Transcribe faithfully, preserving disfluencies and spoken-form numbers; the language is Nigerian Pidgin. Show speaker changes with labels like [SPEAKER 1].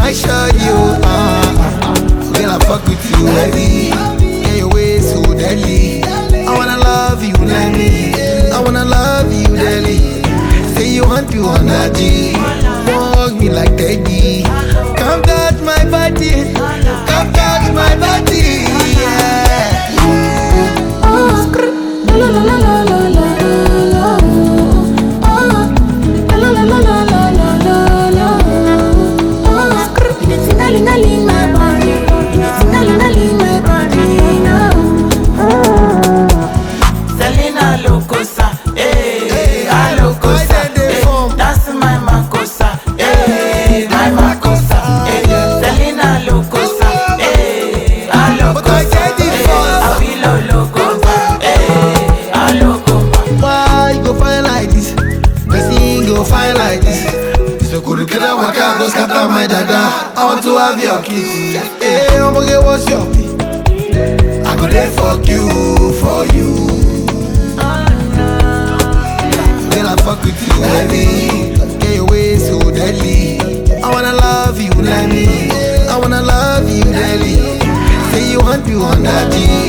[SPEAKER 1] I show you, uh, girl, I fuck with you heavy. Yeah, your way so deadly. I wanna love you, let me. I wanna love you, daily. Say you want to on a G. Hug me like Teddy. Come touch my body. Come touch my body. Yeah.
[SPEAKER 2] Oh, la la la la la la la. Oh, la la la la la la la la. Oh, it's tingling in my body. It's tingling in my body now.
[SPEAKER 3] Selena Locosa, eh, a Locosa, eh, that's my Macosa, eh, my Macosa, eh, Selena Locosa, eh, a Locosa, eh, a Vilo Locosa, eh, a Locosa.
[SPEAKER 1] Why you go find like this? The thing go find like this. So could you get out waka go scatter my dada? I want to have your kiss. Hey, I'm gonna get what's your pee? I go there fuck you, for you. Girl, I fuck with you heavy. Yeah, your way so deadly. I wanna love you, let me. I wanna love you, daily. Say you want to on that G.